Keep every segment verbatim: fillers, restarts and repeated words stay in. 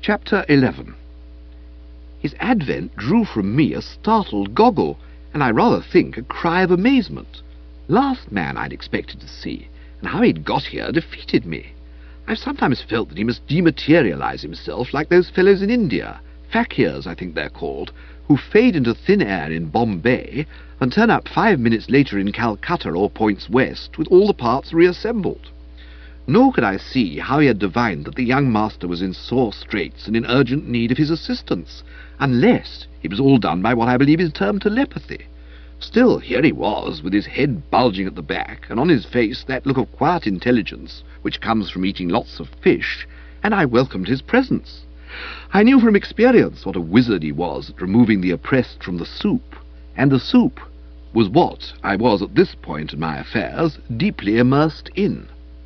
Chapter eleven. His advent drew from me a startled goggle, and I rather think a cry of amazement. Last man I'd expected to see, and how he'd got here defeated me. I've sometimes felt that he must dematerialize himself like those fellows in India, fakirs I think they're called, who fade into thin air in Bombay and turn up five minutes later in Calcutta or points west with all the parts reassembled. Nor could I see how he had divined that the young master was in sore straits and in urgent need of his assistance, unless it was all done by what I believe is termed telepathy. Still, here he was, with his head bulging at the back, and on his face that look of quiet intelligence which comes from eating lots of fish, and I welcomed his presence. I knew from experience what a wizard he was at removing the oppressed from the soup, and the soup was what I was at this point in my affairs deeply immersed in.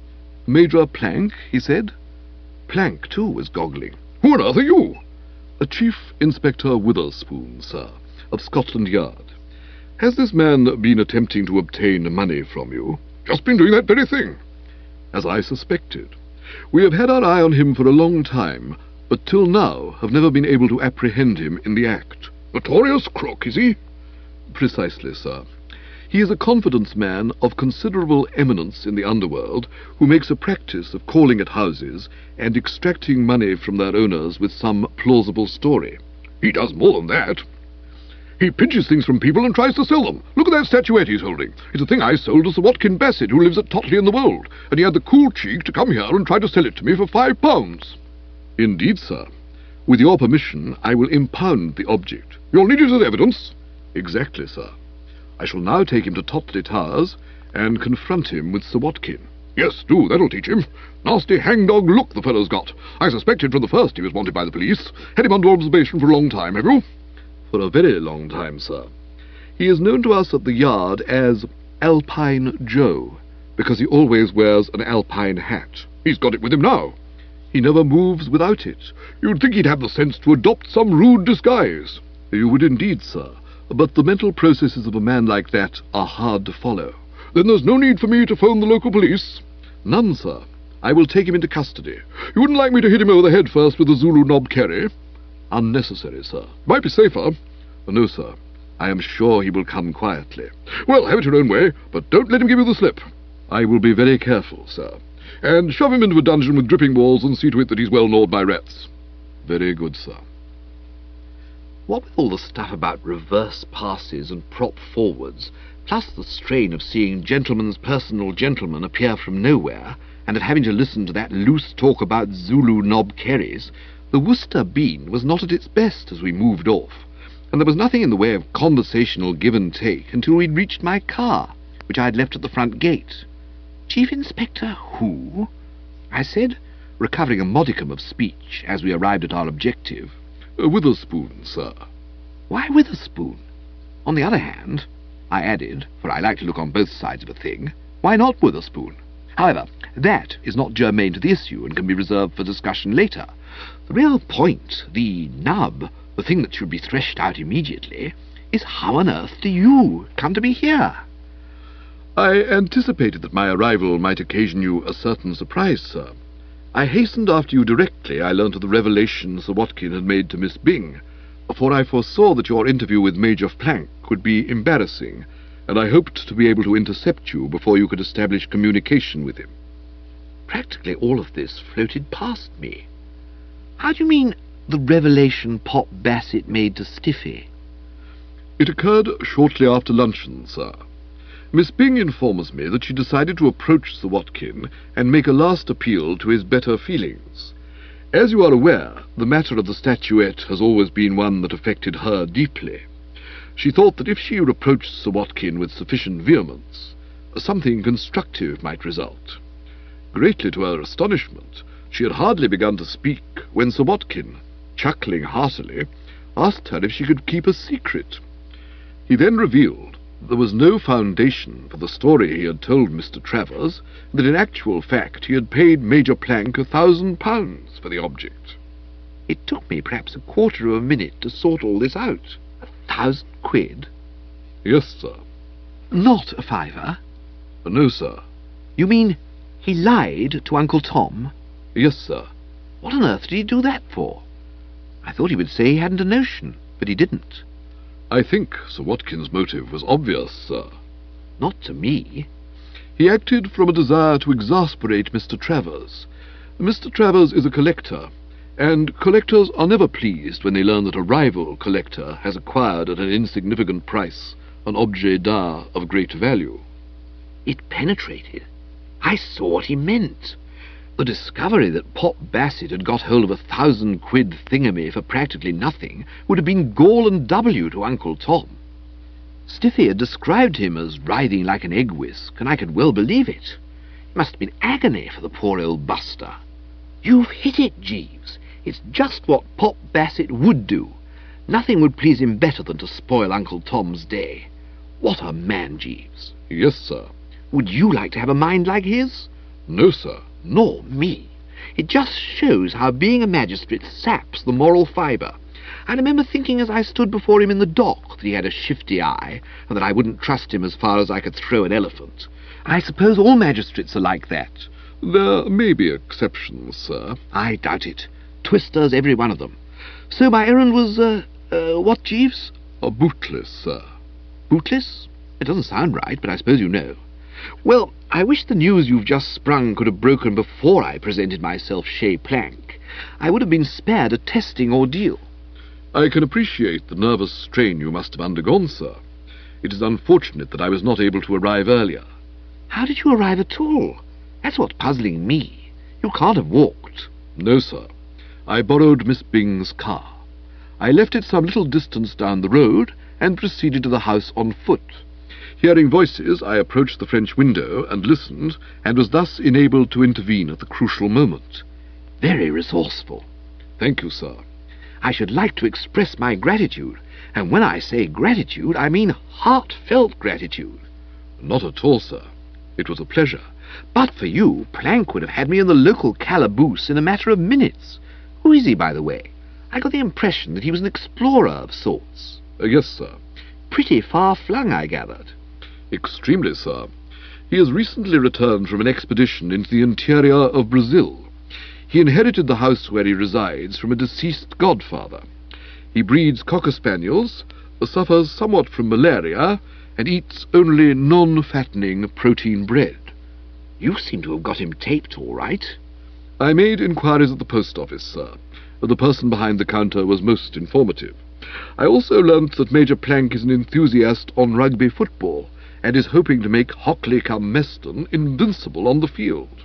"Major Plank," he said. Plank, too, was goggling. "Who on earth are you?" "A Chief Inspector Witherspoon, sir, of Scotland Yard. Has this man been attempting to obtain money from you?" "Just been doing that very thing." "As I suspected. We have had our eye on him for a long time, but till now have never been able to apprehend him in the act." "Notorious crook, is he?" "Precisely, sir. He is a confidence man of considerable eminence in the underworld, who makes a practice of calling at houses and extracting money from their owners with some plausible story." "He does more than that. He pinches things from people and tries to sell them. Look at that statuette he's holding. It's a thing I sold to Sir Watkin Bassett, who lives at Totley in the Wold, and he had the cool cheek to come here and try to sell it to me for five pounds. "Indeed, sir. With your permission, I will impound the object." "You'll need it as evidence." "Exactly, sir. I shall now take him to Totley Towers and confront him with Sir Watkin." "Yes, do. That'll teach him. Nasty hangdog look the fellow's got. I suspected from the first he was wanted by the police. Had him under observation for a long time, have you?" "For a very long time, sir. He is known to us at the Yard as Alpine Joe, because he always wears an alpine hat." "He's got it with him now." "He never moves without it." "You'd think he'd have the sense to adopt some rude disguise." "You would indeed, sir. But the mental processes of a man like that are hard to follow." "Then there's no need for me to phone the local police?" "None, sir. I will take him into custody." "You wouldn't like me to hit him over the head first with the Zulu knob kerry?" "Unnecessary, sir." "Might be safer." "No, sir. I am sure he will come quietly." "Well, have it your own way, but don't let him give you the slip." "I will be very careful, sir." "And shove him into a dungeon with dripping walls and see to it that he's well gnawed by rats." "Very good, sir." What with all the stuff about reverse passes and prop forwards, plus the strain of seeing gentlemen's personal gentlemen appear from nowhere, and of having to listen to that loose talk about Zulu knob kerries, the Worcester bean was not at its best as we moved off, and there was nothing in the way of conversational give and take until we'd reached my car, which I had left at the front gate. "Chief Inspector who?" I said, recovering a modicum of speech as we arrived at our objective. Uh, Witherspoon, sir." "Why Witherspoon? On the other hand," I added, for I like to look on both sides of a thing, "why not Witherspoon? However, that is not germane to the issue and can be reserved for discussion later. The real point, the nub, the thing that should be threshed out immediately, is how on earth do you come to be here?" "I anticipated that my arrival might occasion you a certain surprise, sir. I hastened after you directly I learnt of the revelation Sir Watkin had made to Miss Byng, for I foresaw that your interview with Major Plank would be embarrassing, and I hoped to be able to intercept you before you could establish communication with him." Practically all of this floated past me. "How do you mean, the revelation Pop Bassett made to Stiffy?" "It occurred shortly after luncheon, sir. Miss Byng informs me that she decided to approach Sir Watkin and make a last appeal to his better feelings. As you are aware, the matter of the statuette has always been one that affected her deeply. She thought that if she reproached Sir Watkin with sufficient vehemence, something constructive might result. Greatly to her astonishment, she had hardly begun to speak when Sir Watkin, chuckling heartily, asked her if she could keep a secret. He then revealed there was no foundation for the story he had told Mister Travers, that in actual fact he had paid Major Plank a thousand pounds for the object." It took me perhaps a quarter of a minute to sort all this out. A thousand quid? "Yes, sir." "Not a fiver?" "No, sir." "You mean he lied to Uncle Tom?" "Yes, sir." "What on earth did he do that for?" I thought he would say he hadn't a notion, but he didn't. I think Sir Watkin's motive was obvious, sir. Not to me. He acted from a desire to exasperate Mister Travers. Mister Travers is a collector, and collectors are never pleased when they learn that a rival collector has acquired at an insignificant price an objet d'art of great value. It penetrated. I saw what he meant. The discovery that Pop Bassett had got hold of a thousand quid thingamy for practically nothing would have been gall and W to Uncle Tom. Stiffy had described him as riding like an egg whisk, and I could well believe it. It must have been agony for the poor old buster. You've hit it, Jeeves. It's just what Pop Bassett would do. Nothing would please him better than to spoil Uncle Tom's day. What a man, Jeeves. Yes, sir. Would you like to have a mind like his? No, sir. Nor me. It just shows how being a magistrate saps the moral fibre. I remember thinking as I stood before him in the dock that he had a shifty eye, and that I wouldn't trust him as far as I could throw an elephant. I suppose all magistrates are like that. There may be exceptions, sir. I doubt it. Twisters, every one of them. So my errand was, uh, uh, what, Jeeves? A bootless, sir. Bootless? It doesn't sound right, but I suppose you know. Well, I wish the news you've just sprung could have broken before I presented myself chez Plank. I would have been spared a testing ordeal. I can appreciate the nervous strain you must have undergone, sir. It is unfortunate that I was not able to arrive earlier. How did you arrive at all? That's what's puzzling me. You can't have walked. No, sir. I borrowed Miss Bing's car. I left it some little distance down the road and proceeded to the house on foot. Hearing voices, I approached the French window and listened, and was thus enabled to intervene at the crucial moment. Very resourceful. Thank you, sir. I should like to express my gratitude, and when I say gratitude, I mean heartfelt gratitude. Not at all, sir. It was a pleasure. But for you, Plank would have had me in the local calaboose in a matter of minutes. Who is he, by the way? I got the impression that he was an explorer of sorts. Uh, yes, sir. Pretty far-flung, I gathered. Extremely, sir. He has recently returned from an expedition into the interior of Brazil. He inherited the house where he resides from a deceased godfather. He breeds cocker spaniels, suffers somewhat from malaria, and eats only non-fattening protein bread. You seem to have got him taped all right. I made inquiries at the post office, sir. The person behind the counter was most informative. I also learnt that Major Plank is an enthusiast on rugby football, and is hoping to make Hockley cum Meston invincible on the field.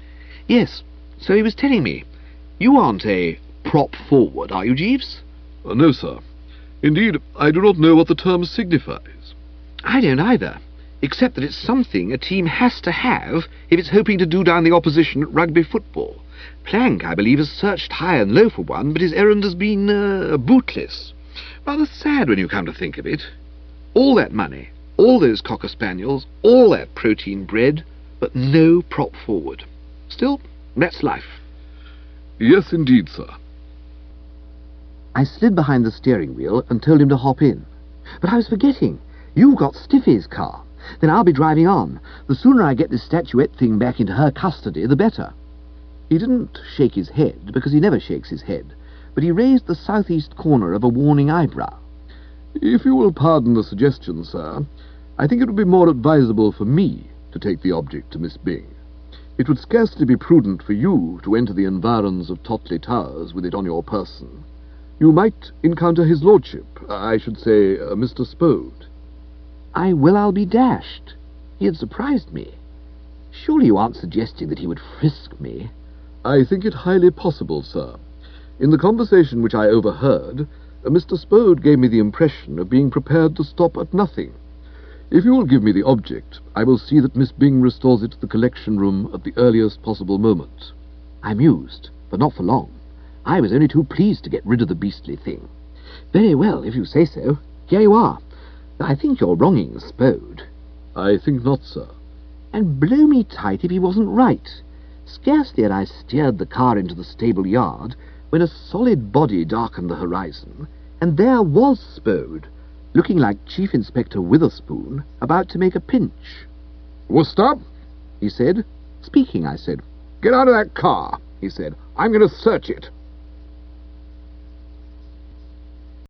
Yes, so he was telling me. You aren't a prop forward, are you, Jeeves? Uh, no, sir. Indeed, I do not know what the term signifies. I don't either, except that it's something a team has to have if it's hoping to do down the opposition at rugby football. Plank, I believe, has searched high and low for one, but his errand has been uh, bootless. Rather sad when you come to think of it. All that money, all those cocker spaniels, all that protein bread, but no prop forward. Still, that's life. Yes, indeed, sir. I slid behind the steering wheel and told him to hop in. But I was forgetting. You've got Stiffy's car. Then I'll be driving on. The sooner I get this statuette thing back into her custody, the better. He didn't shake his head, because he never shakes his head, but he raised the southeast corner of a warning eyebrow. If you will pardon the suggestion, sir, I think it would be more advisable for me to take the object to Miss Bing. It would scarcely be prudent for you to enter the environs of Totley Towers with it on your person. You might encounter his lordship, I should say, uh, Mister Spode. I will I'll be dashed. He had surprised me. Surely you aren't suggesting that he would frisk me? I think it highly possible, sir. In the conversation which I overheard, uh, Mister Spode gave me the impression of being prepared to stop at nothing. If you will give me the object, I will see that Miss Bing restores it to the collection room at the earliest possible moment. I mused, but not for long. I was only too pleased to get rid of the beastly thing. Very well, if you say so. Here you are. I think you're wronging Spode. I think not, sir. And blow me tight if he wasn't right. Scarcely had I steered the car into the stable yard when a solid body darkened the horizon, and there was Spode, looking like Chief Inspector Witherspoon, about to make a pinch. "Worcester," he said. Speaking, I said. "Get out of that car," he said. "I'm going to search it."